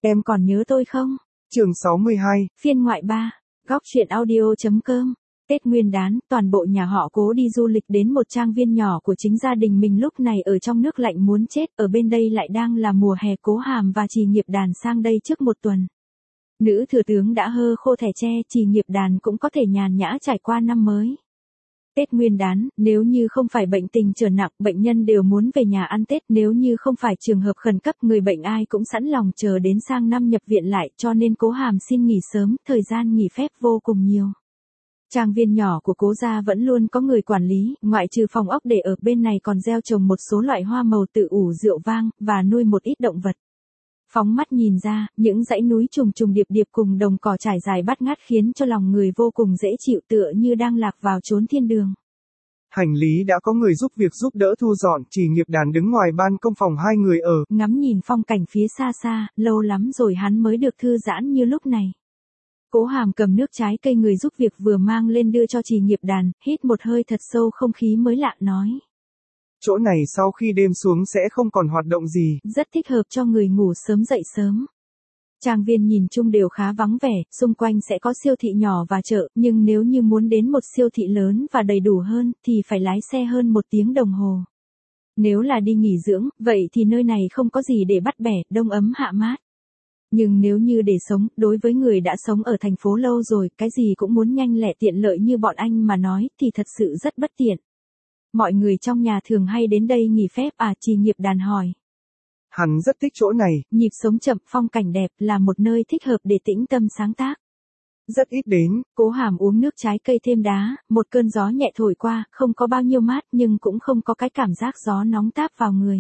Em còn nhớ tôi không? Chương 62. Phiên ngoại 3. Góc truyện audio.com. Tết Nguyên đán, toàn bộ nhà họ Cố đi du lịch đến một trang viên nhỏ của chính gia đình mình, lúc này ở trong nước lạnh muốn chết, ở bên đây lại đang là mùa hè. Cố Hàm và Trì Nghiệp Đàn sang đây trước một tuần. Nữ thừa tướng đã hơ khô thẻ tre, Trì Nghiệp Đàn cũng có thể nhàn nhã trải qua năm mới. Tết Nguyên đán, nếu như không phải bệnh tình trở nặng, bệnh nhân đều muốn về nhà ăn Tết, nếu như không phải trường hợp khẩn cấp, người bệnh ai cũng sẵn lòng chờ đến sang năm nhập viện lại, cho nên Cố Hàm xin nghỉ sớm, thời gian nghỉ phép vô cùng nhiều. Trang viên nhỏ của Cố gia vẫn luôn có người quản lý, ngoại trừ phòng ốc để ở, bên này còn gieo trồng một số loại hoa màu, tự ủ rượu vang, và nuôi một ít động vật. Phóng mắt nhìn ra, những dãy núi trùng trùng điệp điệp cùng đồng cỏ trải dài bát ngát khiến cho lòng người vô cùng dễ chịu, tựa như đang lạc vào chốn thiên đường. Hành lý đã có người giúp việc giúp đỡ thu dọn, Trì Nghiệp Đàn đứng ngoài ban công phòng hai người ở. Ngắm nhìn phong cảnh phía xa xa, lâu lắm rồi hắn mới được thư giãn như lúc này. Cố Hàm cầm nước trái cây người giúp việc vừa mang lên đưa cho Trì Nghiệp Đàn, hít một hơi thật sâu không khí mới lạ, nói. Chỗ này sau khi đêm xuống sẽ không còn hoạt động gì. Rất thích hợp cho người ngủ sớm dậy sớm. Trang viên nhìn chung đều khá vắng vẻ, xung quanh sẽ có siêu thị nhỏ và chợ, nhưng nếu như muốn đến một siêu thị lớn và đầy đủ hơn, thì phải lái xe hơn 1 tiếng đồng hồ. Nếu là đi nghỉ dưỡng, vậy thì nơi này không có gì để bắt bẻ, đông ấm hạ mát. Nhưng nếu như để sống, đối với người đã sống ở thành phố lâu rồi, cái gì cũng muốn nhanh lẹ tiện lợi như bọn anh mà nói, thì thật sự rất bất tiện. Mọi người trong nhà thường hay đến đây nghỉ phép à? Trì Nghiệp Đàn hỏi. Hắn rất thích chỗ này. Nhịp sống chậm, phong cảnh đẹp, là một nơi thích hợp để tĩnh tâm sáng tác. Rất ít đến. Cố Hàm uống nước trái cây thêm đá, một cơn gió nhẹ thổi qua, không có bao nhiêu mát nhưng cũng không có cái cảm giác gió nóng táp vào người.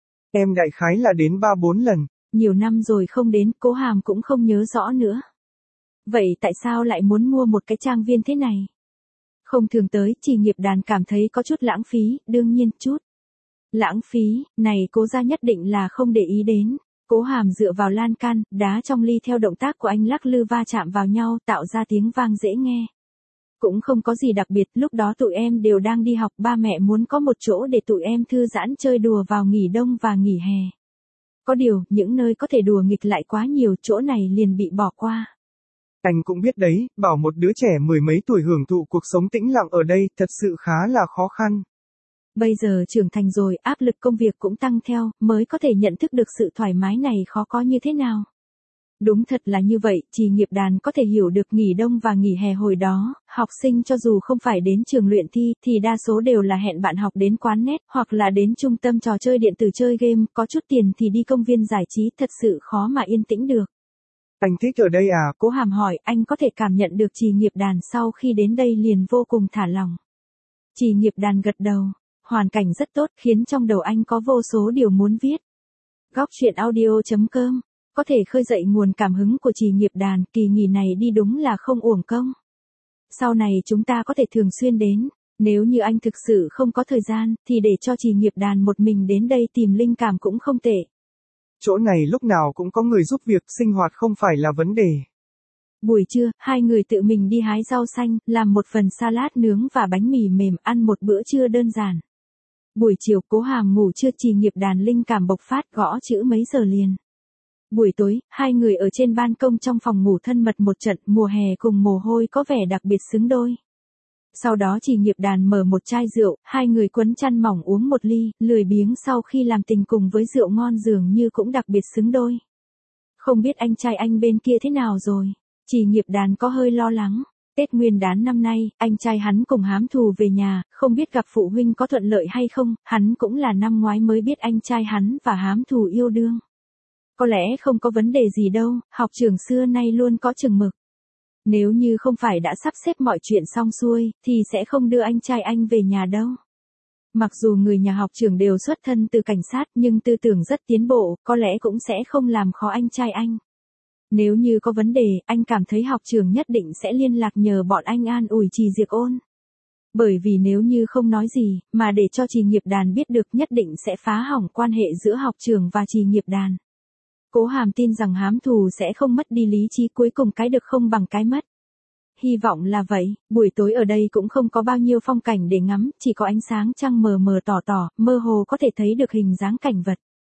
Em đại khái là đến 3-4 lần. Nhiều năm rồi không đến, Cố Hàm cũng không nhớ rõ nữa. Vậy tại sao lại muốn mua một cái trang viên thế này? Không thường tới, Trì Nghiệp Đàn cảm thấy có chút lãng phí, đương nhiên chút. Lãng phí, này Cố gia nhất định là không để ý đến. Cố Hàm dựa vào lan can, đá trong ly theo động tác của anh lắc lư va chạm vào nhau, tạo ra tiếng vang dễ nghe. Cũng không có gì đặc biệt, lúc đó tụi em đều đang đi học, ba mẹ muốn có một chỗ để tụi em thư giãn chơi đùa vào nghỉ đông và nghỉ hè. Có điều, những nơi có thể đùa nghịch lại quá nhiều, chỗ này liền bị bỏ qua. Anh cũng biết đấy, bảo một đứa trẻ 10 mấy tuổi hưởng thụ cuộc sống tĩnh lặng ở đây, thật sự khá là khó khăn. Bây giờ trưởng thành rồi, áp lực công việc cũng tăng theo, mới có thể nhận thức được sự thoải mái này khó có như thế nào. Đúng thật là như vậy, Trì Nghiệp Đàn có thể hiểu được nghỉ đông và nghỉ hè hồi đó, học sinh cho dù không phải đến trường luyện thi, thì đa số đều là hẹn bạn học đến quán net, hoặc là đến trung tâm trò chơi điện tử chơi game, có chút tiền thì đi công viên giải trí, thật sự khó mà yên tĩnh được. Anh thích ở đây à? Cố Hàm hỏi, anh có thể cảm nhận được Trì Nghiệp Đàn sau khi đến đây liền vô cùng thả lỏng. Trì Nghiệp Đàn gật đầu, hoàn cảnh rất tốt, khiến trong đầu anh có vô số điều muốn viết. Góc truyện audio.com có thể khơi dậy nguồn cảm hứng của Trì Nghiệp Đàn, kỳ nghỉ này đi đúng là không uổng công. Sau này chúng ta có thể thường xuyên đến, nếu như anh thực sự không có thời gian, thì để cho Trì Nghiệp Đàn một mình đến đây tìm linh cảm cũng không tệ. Chỗ này lúc nào cũng có người giúp việc, sinh hoạt không phải là vấn đề. Buổi trưa, hai người tự mình đi hái rau xanh, làm một phần salad nướng và bánh mì mềm, ăn một bữa trưa đơn giản. Buổi chiều, Cố Hàm ngủ trưa, Trì Nghiệp Đàn linh cảm bộc phát, gõ chữ mấy giờ liền. Buổi tối, hai người ở trên ban công trong phòng ngủ thân mật một trận, mùa hè cùng mồ hôi có vẻ đặc biệt xứng đôi. Sau đó Trì Nghiệp Đàn mở một chai rượu, hai người quấn chăn mỏng uống một ly, lười biếng sau khi làm tình cùng với rượu ngon dường như cũng đặc biệt xứng đôi. Không biết anh trai anh bên kia thế nào rồi? Trì Nghiệp Đàn có hơi lo lắng. Tết Nguyên đán năm nay, anh trai hắn cùng Hám Thù về nhà, không biết gặp phụ huynh có thuận lợi hay không, hắn cũng là năm ngoái mới biết anh trai hắn và Hám Thù yêu đương. Có lẽ không có vấn đề gì đâu, học trưởng xưa nay luôn có chừng mực. Nếu như không phải đã sắp xếp mọi chuyện xong xuôi, thì sẽ không đưa anh trai anh về nhà đâu. Mặc dù người nhà học trưởng đều xuất thân từ cảnh sát, nhưng tư tưởng rất tiến bộ, có lẽ cũng sẽ không làm khó anh trai anh. Nếu như có vấn đề, anh cảm thấy học trưởng nhất định sẽ liên lạc nhờ bọn anh an ủi Trì Diệc Ôn. Bởi vì nếu như không nói gì, mà để cho Trì Nghiệp Đàn biết được, nhất định sẽ phá hỏng quan hệ giữa học trưởng và Trì Nghiệp Đàn. Cố Hàm tin rằng Hám Thù sẽ không mất đi lý trí, cuối cùng cái được không bằng cái mất. Hy vọng là vậy, buổi tối ở đây cũng không có bao nhiêu phong cảnh để ngắm, chỉ có ánh sáng trăng mờ mờ tỏ tỏ, mơ hồ có thể thấy được hình dáng cảnh vật.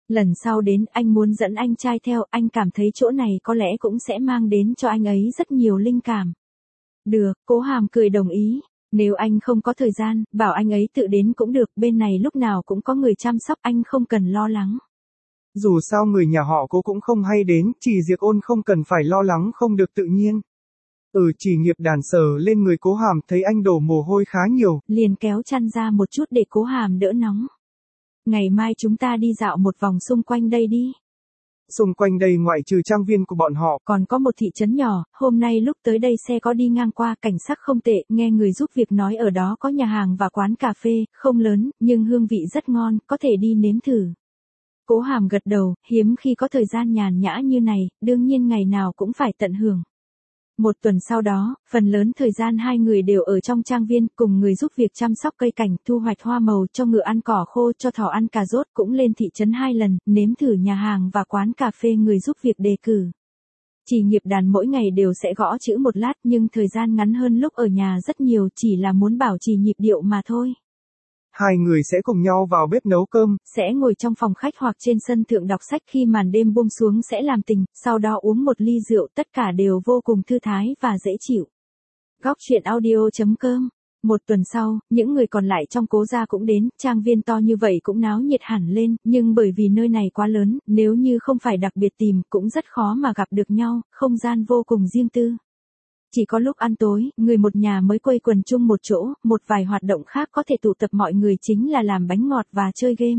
Lần sau đến anh muốn dẫn anh trai theo, anh cảm thấy chỗ này có lẽ cũng sẽ mang đến cho anh ấy rất nhiều linh cảm. Được, Cố Hàm cười đồng ý. Nếu anh không có thời gian, bảo anh ấy tự đến cũng được, bên này lúc nào cũng có người chăm sóc, anh không cần lo lắng. Dù sao người nhà họ Cố cũng không hay đến, chỉ Diệc Ôn không cần phải lo lắng không được tự nhiên. Chỉ Nghiệp Đàn sờ lên người Cố Hàm, thấy anh đổ mồ hôi khá nhiều, liền kéo chăn ra một chút để Cố Hàm đỡ nóng. Ngày mai chúng ta đi dạo một vòng xung quanh đây đi. Xung quanh đây ngoại trừ trang viên của bọn họ, còn có một thị trấn nhỏ, hôm nay lúc tới đây xe có đi ngang qua, cảnh sắc không tệ, nghe người giúp việc nói ở đó có nhà hàng và quán cà phê, không lớn, nhưng hương vị rất ngon, có thể đi nếm thử. Cố Hàm gật đầu, hiếm khi có thời gian nhàn nhã như này, đương nhiên ngày nào cũng phải tận hưởng. Một tuần sau đó, phần lớn thời gian hai người đều ở trong trang viên, cùng người giúp việc chăm sóc cây cảnh, thu hoạch hoa màu, cho ngựa ăn cỏ khô, cho thỏ ăn cà rốt, cũng lên thị trấn 2 lần, nếm thử nhà hàng và quán cà phê người giúp việc đề cử. Chỉ Nghiệp Đàn mỗi ngày đều sẽ gõ chữ một lát, nhưng thời gian ngắn hơn lúc ở nhà rất nhiều, chỉ là muốn bảo trì nhịp điệu mà thôi. Hai người sẽ cùng nhau vào bếp nấu cơm, sẽ ngồi trong phòng khách hoặc trên sân thượng đọc sách, khi màn đêm buông xuống sẽ làm tình, sau đó uống một ly rượu, tất cả đều vô cùng thư thái và dễ chịu. Góc truyện audio.com. Một tuần sau, những người còn lại trong Cố gia cũng đến, trang viên to như vậy cũng náo nhiệt hẳn lên, nhưng bởi vì nơi này quá lớn, nếu như không phải đặc biệt tìm, cũng rất khó mà gặp được nhau, không gian vô cùng riêng tư. Chỉ có lúc ăn tối, người một nhà mới quây quần chung một chỗ, một vài hoạt động khác có thể tụ tập mọi người chính là làm bánh ngọt và chơi game.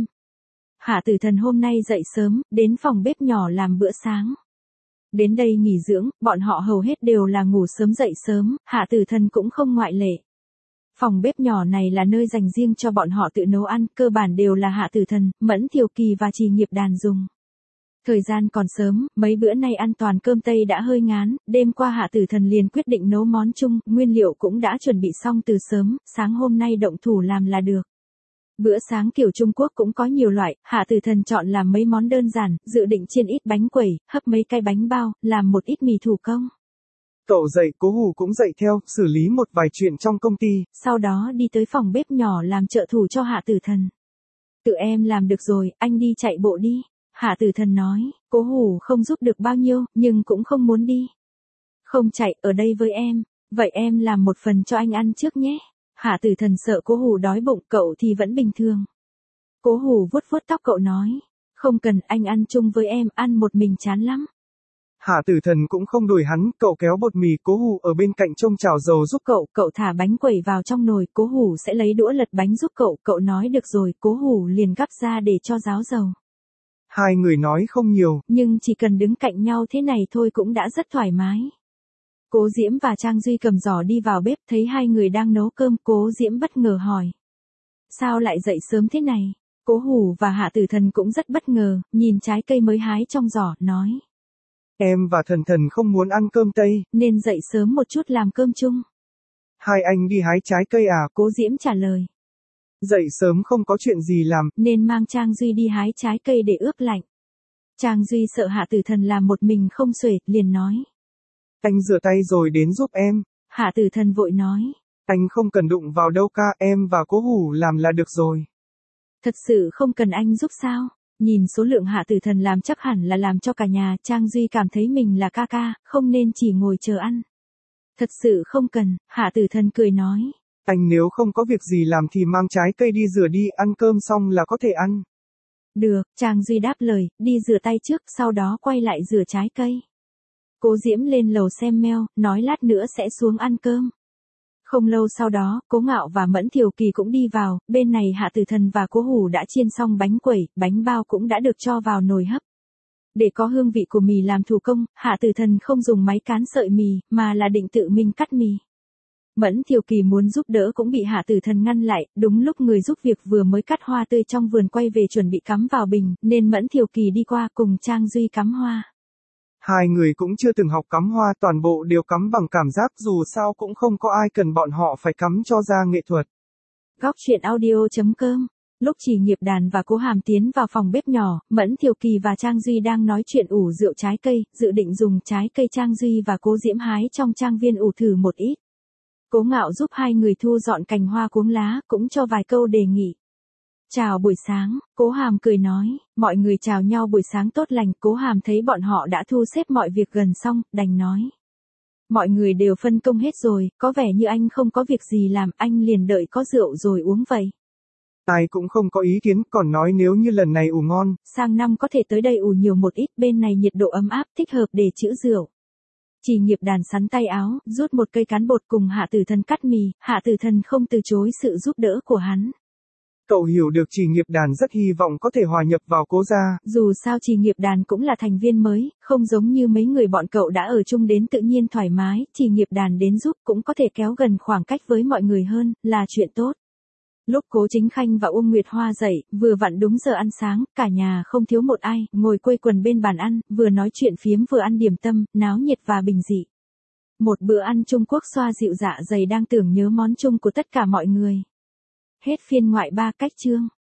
Hạ Tử Thần hôm nay dậy sớm, đến phòng bếp nhỏ làm bữa sáng. Đến đây nghỉ dưỡng, bọn họ hầu hết đều là ngủ sớm dậy sớm, Hạ Tử Thần cũng không ngoại lệ. Phòng bếp nhỏ này là nơi dành riêng cho bọn họ tự nấu ăn, cơ bản đều là Hạ Tử Thần, Mẫn Thiều Kỳ và Chỉ Nghiệp Đàn dùng. Thời gian còn sớm, mấy bữa nay ăn toàn cơm Tây đã hơi ngán, đêm qua Hạ Tử Thần liền quyết định nấu món Trung, nguyên liệu cũng đã chuẩn bị xong từ sớm, sáng hôm nay động thủ làm là được. Bữa sáng kiểu Trung Quốc cũng có nhiều loại, Hạ Tử Thần chọn làm mấy món đơn giản, dự định chiên ít bánh quẩy, hấp mấy cái bánh bao, làm một ít mì thủ công. Cậu dậy, Cố Hù cũng dậy theo, xử lý một vài chuyện trong công ty. Sau đó đi tới phòng bếp nhỏ làm trợ thủ cho Hạ Tử Thần. Tự em làm được rồi, anh đi chạy bộ đi. Hạ Tử Thần nói, Cố Hù không giúp được bao nhiêu, nhưng cũng không muốn đi. Không chạy, ở đây với em, vậy em làm một phần cho anh ăn trước nhé. Hạ Tử Thần sợ Cố Hù đói bụng, cậu thì vẫn bình thường. Cố Hù vuốt vuốt tóc cậu nói, không cần, anh ăn chung với em, ăn một mình chán lắm. Hạ Tử Thần cũng không đuổi hắn, cậu kéo bột mì, Cố Hù ở bên cạnh trông chảo dầu giúp cậu thả bánh quẩy vào trong nồi, Cố Hù sẽ lấy đũa lật bánh giúp cậu nói được rồi, Cố Hù liền gắp ra để cho ráo dầu. Hai người nói không nhiều, nhưng chỉ cần đứng cạnh nhau thế này thôi cũng đã rất thoải mái. Cố Diễm và Trang Duy cầm giỏ đi vào bếp, thấy hai người đang nấu cơm, Cố Diễm bất ngờ hỏi. Sao lại dậy sớm thế này? Cố Hù và Hạ Tử Thần cũng rất bất ngờ, nhìn trái cây mới hái trong giỏ, nói. Em và Thần Thần không muốn ăn cơm Tây, nên dậy sớm một chút làm cơm chung. Hai anh đi hái trái cây à? Cố Diễm trả lời. Dậy sớm không có chuyện gì làm, nên mang Trang Duy đi hái trái cây để ướp lạnh. Trang Duy sợ Hạ Tử Thần làm một mình không xuể, liền nói. Anh rửa tay rồi đến giúp em. Hạ Tử Thần vội nói. Anh không cần đụng vào đâu ca, em và Cố Hù làm là được rồi. Thật sự không cần anh giúp sao? Nhìn số lượng Hạ Tử Thần làm chắc hẳn là làm cho cả nhà, Trang Duy cảm thấy mình là ca, không nên chỉ ngồi chờ ăn. Thật sự không cần, Hạ Tử Thần cười nói. Anh nếu không có việc gì làm thì mang trái cây đi rửa đi, ăn cơm xong là có thể ăn. Được, Trang Duy đáp lời, đi rửa tay trước, sau đó quay lại rửa trái cây. Cố Diễm lên lầu xem mail, nói lát nữa sẽ xuống ăn cơm. Không lâu sau đó, Cố Ngạo và Mẫn Thiều Kỳ cũng đi vào, bên này Hạ Tử Thần và Cố Hù đã chiên xong bánh quẩy, bánh bao cũng đã được cho vào nồi hấp. Để có hương vị của mì làm thủ công, Hạ Tử Thần không dùng máy cán sợi mì, mà là định tự mình cắt mì. Mẫn Thiều Kỳ muốn giúp đỡ cũng bị Hạ Tử Thần ngăn lại, đúng lúc người giúp việc vừa mới cắt hoa tươi trong vườn quay về chuẩn bị cắm vào bình, nên Mẫn Thiều Kỳ đi qua cùng Trang Duy cắm hoa. Hai người cũng chưa từng học cắm hoa, toàn bộ đều cắm bằng cảm giác, dù sao cũng không có ai cần bọn họ phải cắm cho ra nghệ thuật. Góc truyện audio.com. Lúc Chỉ Nghiệp Đàn và Cố Hàm tiến vào phòng bếp nhỏ, Mẫn Thiều Kỳ và Trang Duy đang nói chuyện ủ rượu trái cây, dự định dùng trái cây Trang Duy và Cố Diễm hái trong trang viên ủ thử một ít. Cố Ngạo giúp hai người thu dọn cành hoa cuống lá, cũng cho vài câu đề nghị. Chào buổi sáng, Cố Hàm cười nói, mọi người chào nhau buổi sáng tốt lành, Cố Hàm thấy bọn họ đã thu xếp mọi việc gần xong, đành nói. Mọi người đều phân công hết rồi, có vẻ như anh không có việc gì làm, anh liền đợi có rượu rồi uống vậy. Ai cũng không có ý kiến, còn nói nếu như lần này ủ ngon, sang năm có thể tới đây ủ nhiều một ít, bên này nhiệt độ ấm áp, thích hợp để trữ rượu. Chỉ Nghiệp Đàn sắn tay áo, rút một cây cán bột cùng Hạ Tử Thần cắt mì, Hạ Tử Thần không từ chối sự giúp đỡ của hắn. Cậu hiểu được Chỉ Nghiệp Đàn rất hy vọng có thể hòa nhập vào Cố gia. Dù sao Chỉ Nghiệp Đàn cũng là thành viên mới, không giống như mấy người bọn cậu đã ở chung đến tự nhiên thoải mái, Chỉ Nghiệp Đàn đến giúp cũng có thể kéo gần khoảng cách với mọi người hơn, là chuyện tốt. Lúc Cố Chính Khanh và Uông Nguyệt Hoa dậy, vừa vặn đúng giờ ăn sáng, cả nhà không thiếu một ai, ngồi quây quần bên bàn ăn, vừa nói chuyện phiếm vừa ăn điểm tâm, náo nhiệt và bình dị. Một bữa ăn Trung Quốc xoa dịu dạ dày đang tưởng nhớ món chung của tất cả mọi người. Hết phiên ngoại 3 cách chương.